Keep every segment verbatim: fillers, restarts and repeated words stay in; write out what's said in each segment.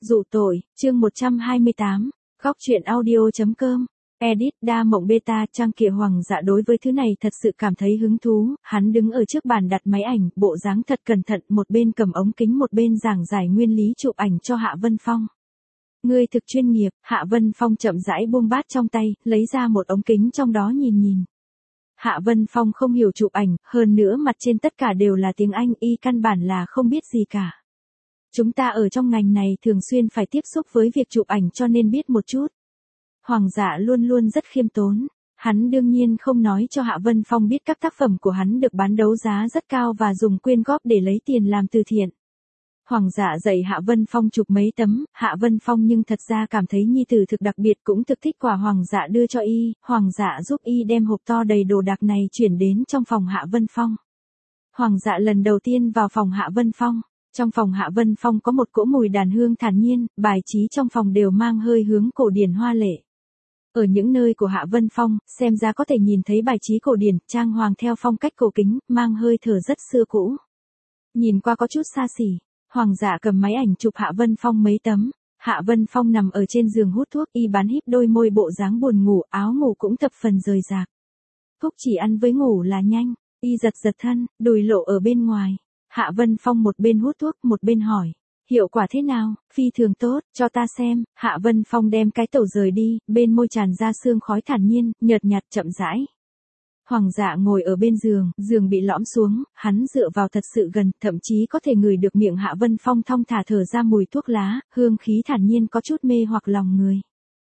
Dụ tội, chương một trăm hai mươi tám, góc truyện audio.com, edit đa mộng beta. Trang Kịa Hoàng dạ đối với thứ này thật sự cảm thấy hứng thú, hắn đứng ở trước bàn đặt máy ảnh, bộ dáng thật cẩn thận, một bên cầm ống kính một bên giảng giải nguyên lý chụp ảnh cho Hạ Vân Phong. Ngươi thực chuyên nghiệp. Hạ Vân Phong chậm rãi buông bát trong tay, lấy ra một ống kính trong đó nhìn nhìn. Hạ Vân Phong không hiểu chụp ảnh, hơn nữa mặt trên tất cả đều là tiếng Anh, y căn bản là không biết gì cả. Chúng ta ở trong ngành này thường xuyên phải tiếp xúc với việc chụp ảnh cho nên biết một chút. Hoàng dạ luôn luôn rất khiêm tốn. Hắn đương nhiên không nói cho Hạ Vân Phong biết các tác phẩm của hắn được bán đấu giá rất cao và dùng quyên góp để lấy tiền làm từ thiện. Hoàng dạ dạy Hạ Vân Phong chụp mấy tấm, Hạ Vân Phong nhưng thật ra cảm thấy nhi tử thực đặc biệt, cũng thực thích quà Hoàng dạ đưa cho y. Hoàng dạ giúp y đem hộp to đầy đồ đạc này chuyển đến trong phòng Hạ Vân Phong. Hoàng dạ lần đầu tiên vào phòng Hạ Vân Phong. Trong phòng Hạ Vân Phong có một cỗ mùi đàn hương thản nhiên, bài trí trong phòng đều mang hơi hướng cổ điển hoa lệ. Ở những nơi của Hạ Vân Phong, xem ra có thể nhìn thấy bài trí cổ điển, trang hoàng theo phong cách cổ kính, mang hơi thở rất xưa cũ. Nhìn qua có chút xa xỉ. Hoàng dạ cầm máy ảnh chụp Hạ Vân Phong mấy tấm. Hạ Vân Phong nằm ở trên giường hút thuốc, y bán híp đôi môi, bộ dáng buồn ngủ, áo ngủ cũng thập phần rời rạc. Thuốc chỉ ăn với ngủ là nhanh, y giật giật thân, đùi lộ ở bên ngoài. Hạ Vân Phong một bên hút thuốc một bên hỏi, hiệu quả thế nào? Phi thường tốt, cho ta xem. Hạ Vân Phong đem cái tẩu rời đi, bên môi tràn ra sương khói thản nhiên, nhợt nhạt chậm rãi. Hoàng dạ ngồi ở bên giường, giường bị lõm xuống, hắn dựa vào thật sự gần, thậm chí có thể ngửi được miệng Hạ Vân Phong thong thả thở ra mùi thuốc lá, hương khí thản nhiên có chút mê hoặc lòng người.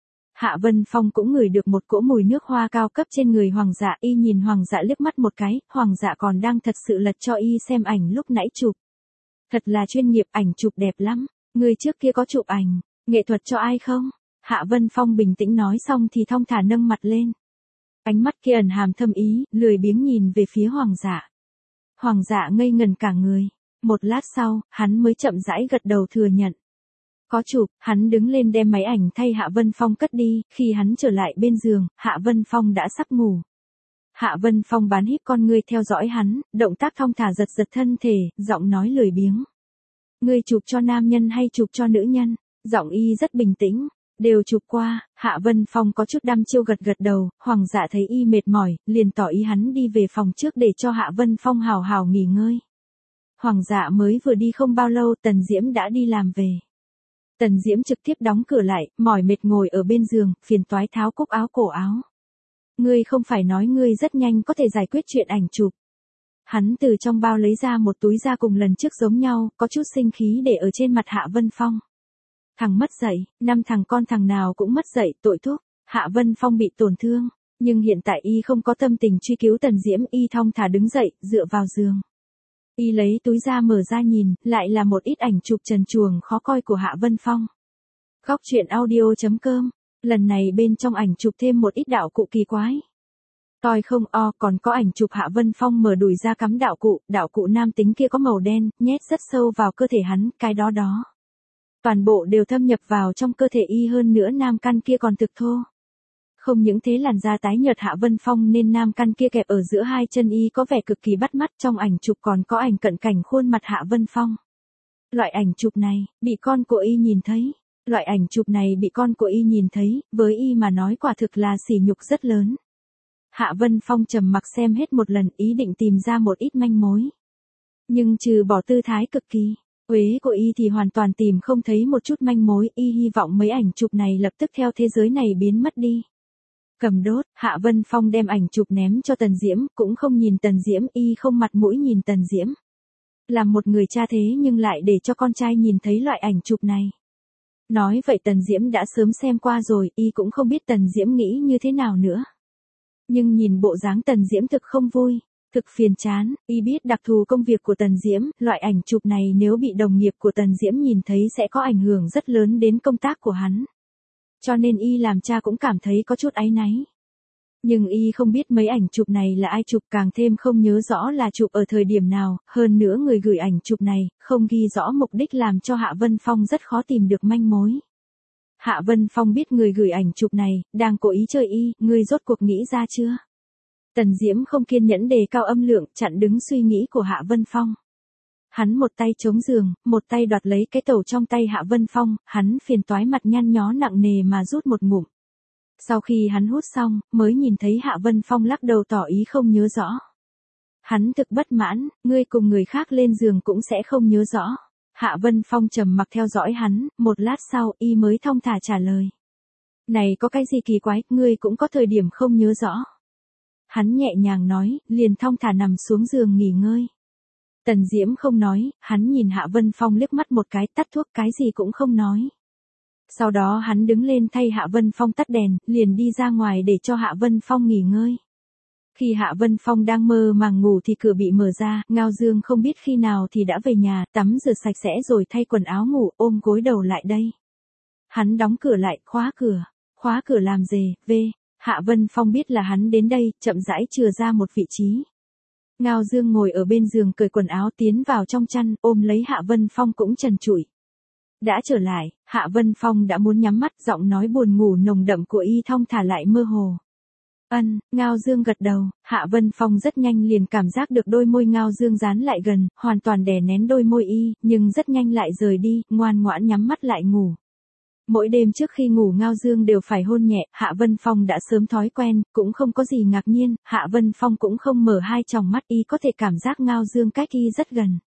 Hạ Vân Phong cũng ngửi được một cỗ mùi nước hoa cao cấp trên người Hoàng dạ, y nhìn Hoàng dạ liếc mắt một cái, Hoàng dạ còn đang thật sự lật cho y xem ảnh lúc nãy chụp. Thật là chuyên nghiệp, ảnh chụp đẹp lắm, người trước kia có chụp ảnh, nghệ thuật cho ai không? Hạ Vân Phong bình tĩnh nói xong thì thong thả nâng mặt lên. Ánh mắt kia ẩn hàm thâm ý, lười biếng nhìn về phía Hoàng dạ. Hoàng dạ ngây ngần cả người. Một lát sau, hắn mới chậm rãi gật đầu thừa nhận. Có chụp. Hắn đứng lên đem máy ảnh thay Hạ Vân Phong cất đi, khi hắn trở lại bên giường, Hạ Vân Phong đã sắp ngủ. Hạ Vân Phong bán híp con ngươi theo dõi hắn, động tác thong thả giật giật thân thể, giọng nói lười biếng. Ngươi chụp cho nam nhân hay chụp cho nữ nhân? Giọng y rất bình tĩnh. Đều chụp qua. Hạ Vân Phong có chút đăm chiêu gật gật đầu. Hoàng dạ thấy y mệt mỏi, liền tỏ ý hắn đi về phòng trước để cho Hạ Vân Phong hào hào nghỉ ngơi. Hoàng dạ mới vừa đi không bao lâu, Tần Diễm đã đi làm về. Tần Diễm trực tiếp đóng cửa lại, mỏi mệt ngồi ở bên giường, phiền toái tháo cúc áo cổ áo. Ngươi không phải nói ngươi rất nhanh có thể giải quyết chuyện ảnh chụp. Hắn từ trong bao lấy ra một túi da cùng lần trước giống nhau, có chút sinh khí để ở trên mặt Hạ Vân Phong. Thằng mất dạy, năm thằng con thằng nào cũng mất dạy, tội thúc. Hạ Vân Phong bị tổn thương, nhưng hiện tại y không có tâm tình truy cứu Tần Diễm, y thong thả đứng dậy, dựa vào giường. Y lấy túi da mở ra nhìn, lại là một ít ảnh chụp trần truồng khó coi của Hạ Vân Phong. Góc truyện audio.com, lần này bên trong ảnh chụp thêm một ít đạo cụ kỳ quái. Coi không o, còn có ảnh chụp Hạ Vân Phong mở đùi ra cắm đạo cụ, đạo cụ nam tính kia có màu đen, nhét rất sâu vào cơ thể hắn, cái đó đó. Toàn bộ đều thâm nhập vào trong cơ thể y, hơn nữa nam căn kia còn thực thô. Không những thế, làn da tái nhợt Hạ Vân Phong nên nam căn kia kẹp ở giữa hai chân y có vẻ cực kỳ bắt mắt. Trong ảnh chụp còn có ảnh cận cảnh khuôn mặt Hạ Vân Phong. Loại ảnh chụp này, bị con của y nhìn thấy. Loại ảnh chụp này bị con của y nhìn thấy, với y mà nói quả thực là sỉ nhục rất lớn. Hạ Vân Phong trầm mặc xem hết một lần, ý định tìm ra một ít manh mối. Nhưng trừ bỏ tư thái cực kỳ uế của y thì hoàn toàn tìm không thấy một chút manh mối, y hy vọng mấy ảnh chụp này lập tức theo thế giới này biến mất đi. Cầm đốt, Hạ Vân Phong đem ảnh chụp ném cho Tần Diễm, cũng không nhìn Tần Diễm, y không mặt mũi nhìn Tần Diễm. Làm một người cha thế nhưng lại để cho con trai nhìn thấy loại ảnh chụp này. Nói vậy Tần Diễm đã sớm xem qua rồi, y cũng không biết Tần Diễm nghĩ như thế nào nữa. Nhưng nhìn bộ dáng Tần Diễm thực không vui. Thực phiền chán, y biết đặc thù công việc của Tần Diễm, loại ảnh chụp này nếu bị đồng nghiệp của Tần Diễm nhìn thấy sẽ có ảnh hưởng rất lớn đến công tác của hắn. Cho nên y làm cha cũng cảm thấy có chút áy náy. Nhưng y không biết mấy ảnh chụp này là ai chụp, càng thêm không nhớ rõ là chụp ở thời điểm nào, hơn nữa người gửi ảnh chụp này, không ghi rõ mục đích làm cho Hạ Vân Phong rất khó tìm được manh mối. Hạ Vân Phong biết người gửi ảnh chụp này, đang cố ý chơi y, ngươi rốt cuộc nghĩ ra chưa? Tần Diễm không kiên nhẫn đề cao âm lượng, chặn đứng suy nghĩ của Hạ Vân Phong. Hắn một tay chống giường, một tay đoạt lấy cái tẩu trong tay Hạ Vân Phong, hắn phiền toái mặt nhăn nhó nặng nề mà rút một ngụm. Sau khi hắn hút xong, mới nhìn thấy Hạ Vân Phong lắc đầu tỏ ý không nhớ rõ. Hắn thực bất mãn, ngươi cùng người khác lên giường cũng sẽ không nhớ rõ. Hạ Vân Phong trầm mặc theo dõi hắn, một lát sau y mới thong thả trả lời. Này có cái gì kỳ quái, ngươi cũng có thời điểm không nhớ rõ. Hắn nhẹ nhàng nói, liền thong thả nằm xuống giường nghỉ ngơi. Tần Diễm không nói, hắn nhìn Hạ Vân Phong liếc mắt một cái, tắt thuốc, cái gì cũng không nói. Sau đó hắn đứng lên thay Hạ Vân Phong tắt đèn, liền đi ra ngoài để cho Hạ Vân Phong nghỉ ngơi. Khi Hạ Vân Phong đang mơ màng ngủ thì cửa bị mở ra, Ngao Dương không biết khi nào thì đã về nhà, tắm rửa sạch sẽ rồi thay quần áo ngủ, ôm gối đầu lại đây. Hắn đóng cửa lại, khóa cửa. Khóa cửa làm gì, về. Hạ Vân Phong biết là hắn đến đây, chậm rãi chừa ra một vị trí. Ngao Dương ngồi ở bên giường cởi quần áo tiến vào trong chăn, ôm lấy Hạ Vân Phong cũng trần trụi. Đã trở lại, Hạ Vân Phong đã muốn nhắm mắt, giọng nói buồn ngủ nồng đậm của y thong thả lại mơ hồ. Ân, Ngao Dương gật đầu, Hạ Vân Phong rất nhanh liền cảm giác được đôi môi Ngao Dương dán lại gần, hoàn toàn đè nén đôi môi y, nhưng rất nhanh lại rời đi, ngoan ngoãn nhắm mắt lại ngủ. Mỗi đêm trước khi ngủ Ngao Dương đều phải hôn nhẹ, Hạ Vân Phong đã sớm thói quen, cũng không có gì ngạc nhiên, Hạ Vân Phong cũng không mở hai tròng mắt, y có thể cảm giác Ngao Dương cách y rất gần.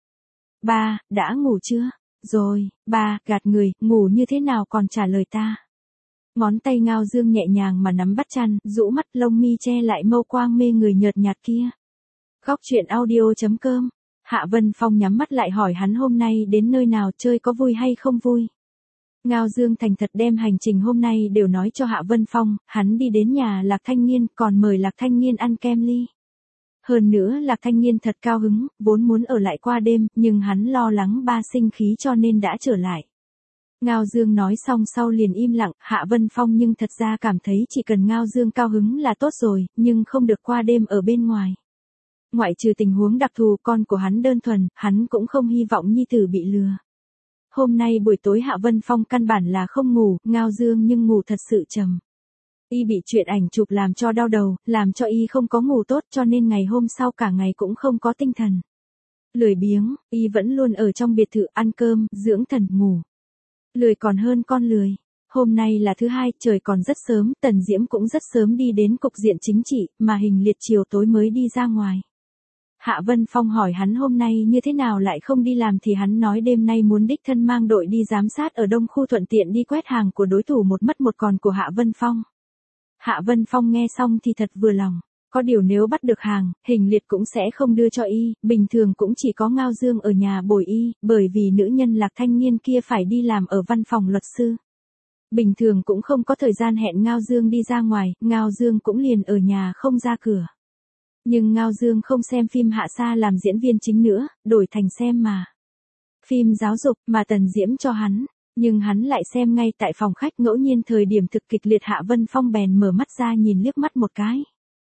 Ba, đã ngủ chưa? Rồi, ba, gạt người, ngủ như thế nào còn trả lời ta. Ngón tay Ngao Dương nhẹ nhàng mà nắm bắt chăn, rũ mắt, lông mi che lại mâu quang mê người nhợt nhạt kia. Góc truyện audio chấm com. Hạ Vân Phong nhắm mắt lại hỏi hắn hôm nay đến nơi nào, chơi có vui hay không vui. Ngao Dương thành thật đem hành trình hôm nay đều nói cho Hạ Vân Phong, hắn đi đến nhà Lạc Thanh Nghiên, còn mời Lạc Thanh Nghiên ăn kem ly. Hơn nữa Lạc Thanh Nghiên thật cao hứng, vốn muốn ở lại qua đêm, nhưng hắn lo lắng ba sinh khí cho nên đã trở lại. Ngao Dương nói xong sau liền im lặng, Hạ Vân Phong nhưng thật ra cảm thấy chỉ cần Ngao Dương cao hứng là tốt rồi, nhưng không được qua đêm ở bên ngoài. Ngoại trừ tình huống đặc thù con của hắn đơn thuần, hắn cũng không hy vọng nhi tử bị lừa. Hôm nay buổi tối Hạ Vân Phong căn bản là không ngủ, Ngao Dương nhưng ngủ thật sự trầm. Y bị chuyện ảnh chụp làm cho đau đầu, làm cho y không có ngủ tốt cho nên ngày hôm sau cả ngày cũng không có tinh thần. Lười biếng, y vẫn luôn ở trong biệt thự ăn cơm, dưỡng thần, ngủ. Lười còn hơn con lười. Hôm nay là thứ hai, trời còn rất sớm, Tần Diễm cũng rất sớm đi đến cục diện chính trị, mà Hình Liệt chiều tối mới đi ra ngoài. Hạ Vân Phong hỏi hắn hôm nay như thế nào lại không đi làm thì hắn nói đêm nay muốn đích thân mang đội đi giám sát ở Đông Khu thuận tiện đi quét hàng của đối thủ một mất một còn của Hạ Vân Phong. Hạ Vân Phong nghe xong thì thật vừa lòng. Có điều nếu bắt được hàng, Hình Liệt cũng sẽ không đưa cho y, bình thường cũng chỉ có Ngao Dương ở nhà bồi y, bởi vì nữ nhân Lạc Thanh Nghiên kia phải đi làm ở văn phòng luật sư. Bình thường cũng không có thời gian hẹn Ngao Dương đi ra ngoài, Ngao Dương cũng liền ở nhà không ra cửa. Nhưng Ngao Dương không xem phim Hạ Sa làm diễn viên chính nữa, đổi thành xem mà. Phim giáo dục mà Tần Diễm cho hắn, nhưng hắn lại xem ngay tại phòng khách, ngẫu nhiên thời điểm thực kịch liệt Hạ Vân Phong bèn mở mắt ra nhìn liếc mắt một cái.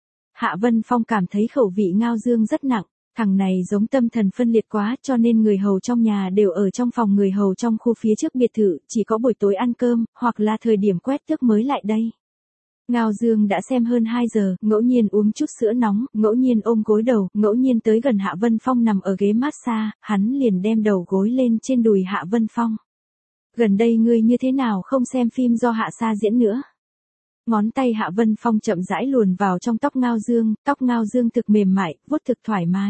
Hạ Vân Phong cảm thấy khẩu vị Ngao Dương rất nặng, thằng này giống tâm thần phân liệt quá cho nên người hầu trong nhà đều ở trong phòng người hầu trong khu phía trước biệt thự, chỉ có buổi tối ăn cơm, hoặc là thời điểm quét tước mới lại đây. Ngao Dương đã xem hơn hai giờ, ngẫu nhiên uống chút sữa nóng, ngẫu nhiên ôm gối đầu, ngẫu nhiên tới gần Hạ Vân Phong nằm ở ghế massage, hắn liền đem đầu gối lên trên đùi Hạ Vân Phong. Gần đây ngươi như thế nào không xem phim do Hạ Sa diễn nữa? Ngón tay Hạ Vân Phong chậm rãi luồn vào trong tóc Ngao Dương, tóc Ngao Dương thực mềm mại, vuốt thực thoải mái.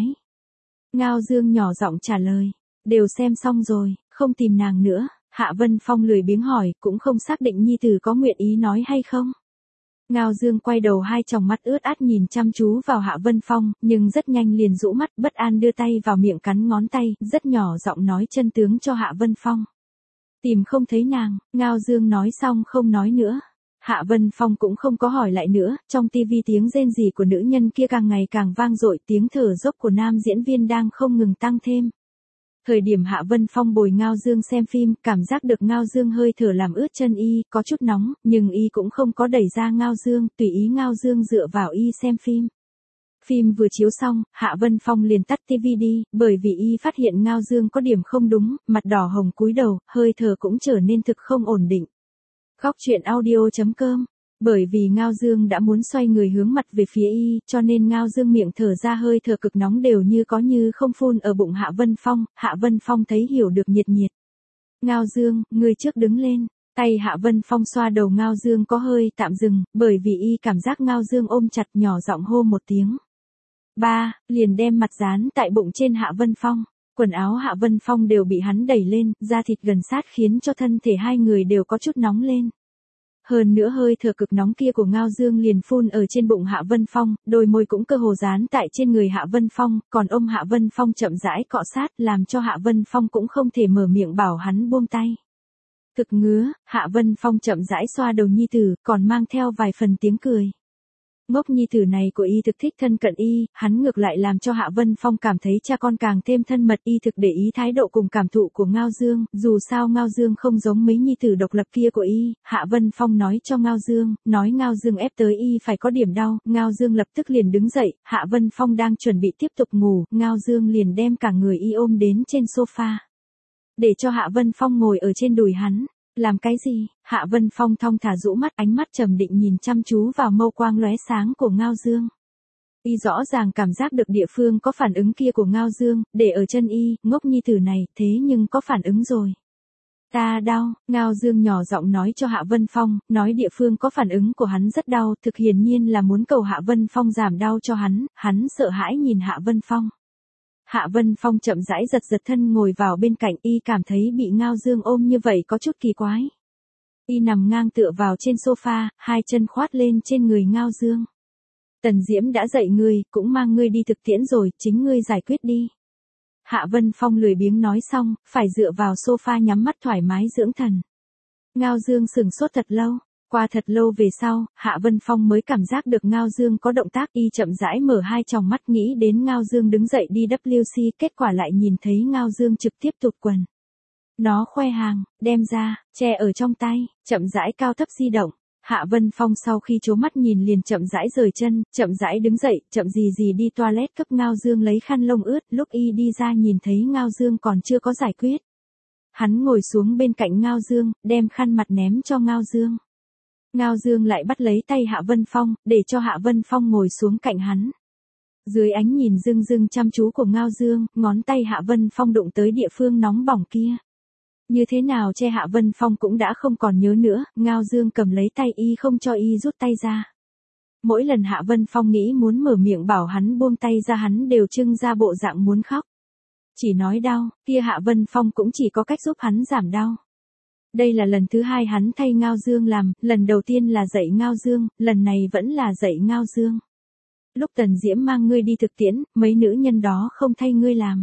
Ngao Dương nhỏ giọng trả lời, đều xem xong rồi, không tìm nàng nữa. Hạ Vân Phong lười biếng hỏi, cũng không xác định nhi tử có nguyện ý nói hay không. Ngao Dương quay đầu hai tròng mắt ướt át nhìn chăm chú vào Hạ Vân Phong, nhưng rất nhanh liền rũ mắt, bất an đưa tay vào miệng cắn ngón tay, rất nhỏ giọng nói chân tướng cho Hạ Vân Phong. Tìm không thấy nàng, Ngao Dương nói xong không nói nữa. Hạ Vân Phong cũng không có hỏi lại nữa, trong tivi tiếng rên rỉ của nữ nhân kia càng ngày càng vang dội, tiếng thở dốc của nam diễn viên đang không ngừng tăng thêm. Thời điểm Hạ Vân Phong bồi Ngao Dương xem phim, cảm giác được Ngao Dương hơi thở làm ướt chân y, có chút nóng, nhưng y cũng không có đẩy ra Ngao Dương, tùy ý Ngao Dương dựa vào y xem phim. Phim vừa chiếu xong, Hạ Vân Phong liền tắt tivi đi, bởi vì y phát hiện Ngao Dương có điểm không đúng, mặt đỏ hồng cúi đầu, hơi thở cũng trở nên thực không ổn định. Góc truyện audio chấm com Bởi vì Ngao Dương đã muốn xoay người hướng mặt về phía y, cho nên Ngao Dương miệng thở ra hơi thở cực nóng đều như có như không phun ở bụng Hạ Vân Phong, Hạ Vân Phong thấy hiểu được nhiệt nhiệt. Ngao Dương, người trước đứng lên. Tay Hạ Vân Phong xoa đầu Ngao Dương có hơi tạm dừng, bởi vì y cảm giác Ngao Dương ôm chặt, nhỏ giọng hô một tiếng. Ba, liền đem mặt dán tại bụng trên Hạ Vân Phong. Quần áo Hạ Vân Phong đều bị hắn đẩy lên, da thịt gần sát khiến cho thân thể hai người đều có chút nóng lên. Hơn nữa hơi thở cực nóng kia của Ngao Dương liền phun ở trên bụng Hạ Vân Phong, đôi môi cũng cơ hồ dán tại trên người Hạ Vân Phong, còn ôm Hạ Vân Phong chậm rãi cọ sát làm cho Hạ Vân Phong cũng không thể mở miệng bảo hắn buông tay. Thực ngứa, Hạ Vân Phong chậm rãi xoa đầu nhi tử, còn mang theo vài phần tiếng cười. Ngốc nhi tử này của y thực thích thân cận y, hắn ngược lại làm cho Hạ Vân Phong cảm thấy cha con càng thêm thân mật, y thực để ý thái độ cùng cảm thụ của Ngao Dương, dù sao Ngao Dương không giống mấy nhi tử độc lập kia của y, Hạ Vân Phong nói cho Ngao Dương, nói Ngao Dương ép tới y phải có điểm đau, Ngao Dương lập tức liền đứng dậy, Hạ Vân Phong đang chuẩn bị tiếp tục ngủ, Ngao Dương liền đem cả người y ôm đến trên sofa. Để cho Hạ Vân Phong ngồi ở trên đùi hắn. Làm cái gì? Hạ Vân Phong thong thả rũ mắt, ánh mắt trầm định nhìn chăm chú vào mâu quang lóe sáng của Ngao Dương. Y rõ ràng cảm giác được địa phương có phản ứng kia của Ngao Dương, để ở chân y, ngốc nhi tử này, thế nhưng có phản ứng rồi. Ta đau, Ngao Dương nhỏ giọng nói cho Hạ Vân Phong, nói địa phương có phản ứng của hắn rất đau, thực hiển nhiên là muốn cầu Hạ Vân Phong giảm đau cho hắn, hắn sợ hãi nhìn Hạ Vân Phong. Hạ Vân Phong chậm rãi giật giật thân ngồi vào bên cạnh, y cảm thấy bị Ngao Dương ôm như vậy có chút kỳ quái. Y nằm ngang tựa vào trên sofa, hai chân khoát lên trên người Ngao Dương. Tần Diễm đã dạy ngươi, cũng mang ngươi đi thực tiễn rồi, chính ngươi giải quyết đi. Hạ Vân Phong lười biếng nói xong, phải dựa vào sofa nhắm mắt thoải mái dưỡng thần. Ngao Dương sừng sốt thật lâu. Qua thật lâu về sau, Hạ Vân Phong mới cảm giác được Ngao Dương có động tác, y chậm rãi mở hai tròng mắt nghĩ đến Ngao Dương đứng dậy đi vê kép xê, kết quả lại nhìn thấy Ngao Dương trực tiếp tụt quần. Nó khoe hàng, đem ra, che ở trong tay, chậm rãi cao thấp di động. Hạ Vân Phong sau khi trố mắt nhìn liền chậm rãi rời chân, chậm rãi đứng dậy, chậm gì gì đi toilet cấp Ngao Dương lấy khăn lông ướt, lúc y đi ra nhìn thấy Ngao Dương còn chưa có giải quyết. Hắn ngồi xuống bên cạnh Ngao Dương, đem khăn mặt ném cho Ngao Dương. Ngao Dương lại bắt lấy tay Hạ Vân Phong, để cho Hạ Vân Phong ngồi xuống cạnh hắn. Dưới ánh nhìn rưng rưng chăm chú của Ngao Dương, ngón tay Hạ Vân Phong đụng tới địa phương nóng bỏng kia. Như thế nào che Hạ Vân Phong cũng đã không còn nhớ nữa, Ngao Dương cầm lấy tay y không cho y rút tay ra. Mỗi lần Hạ Vân Phong nghĩ muốn mở miệng bảo hắn buông tay ra hắn đều trưng ra bộ dạng muốn khóc. Chỉ nói đau, kia Hạ Vân Phong cũng chỉ có cách giúp hắn giảm đau. Đây là lần thứ hai hắn thay Ngao Dương làm, lần đầu tiên là dạy Ngao Dương, lần này vẫn là dạy Ngao Dương. Lúc Tần Diễm mang ngươi đi thực tiễn, mấy nữ nhân đó không thay ngươi làm.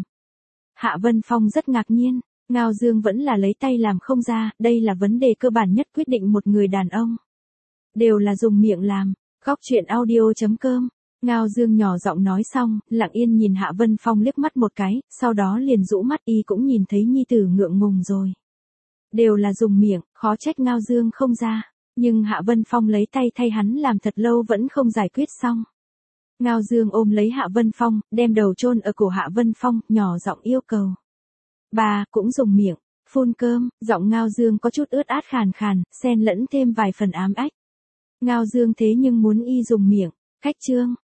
Hạ Vân Phong rất ngạc nhiên, Ngao Dương vẫn là lấy tay làm không ra, đây là vấn đề cơ bản nhất quyết định một người đàn ông. Đều là dùng miệng làm, góc truyện audio chấm com. Ngao Dương nhỏ giọng nói xong, lặng yên nhìn Hạ Vân Phong liếc mắt một cái, sau đó liền rũ mắt, y cũng nhìn thấy nhi tử ngượng ngùng rồi. Đều là dùng miệng, khó trách Ngao Dương không ra. Nhưng Hạ Vân Phong lấy tay thay hắn làm thật lâu vẫn không giải quyết xong. Ngao Dương ôm lấy Hạ Vân Phong, đem đầu chôn ở cổ Hạ Vân Phong, nhỏ giọng yêu cầu. Bà, cũng dùng miệng, phun cơm, giọng Ngao Dương có chút ướt át khàn khàn, xen lẫn thêm vài phần ám ách. Ngao Dương thế nhưng muốn y dùng miệng, khách trương,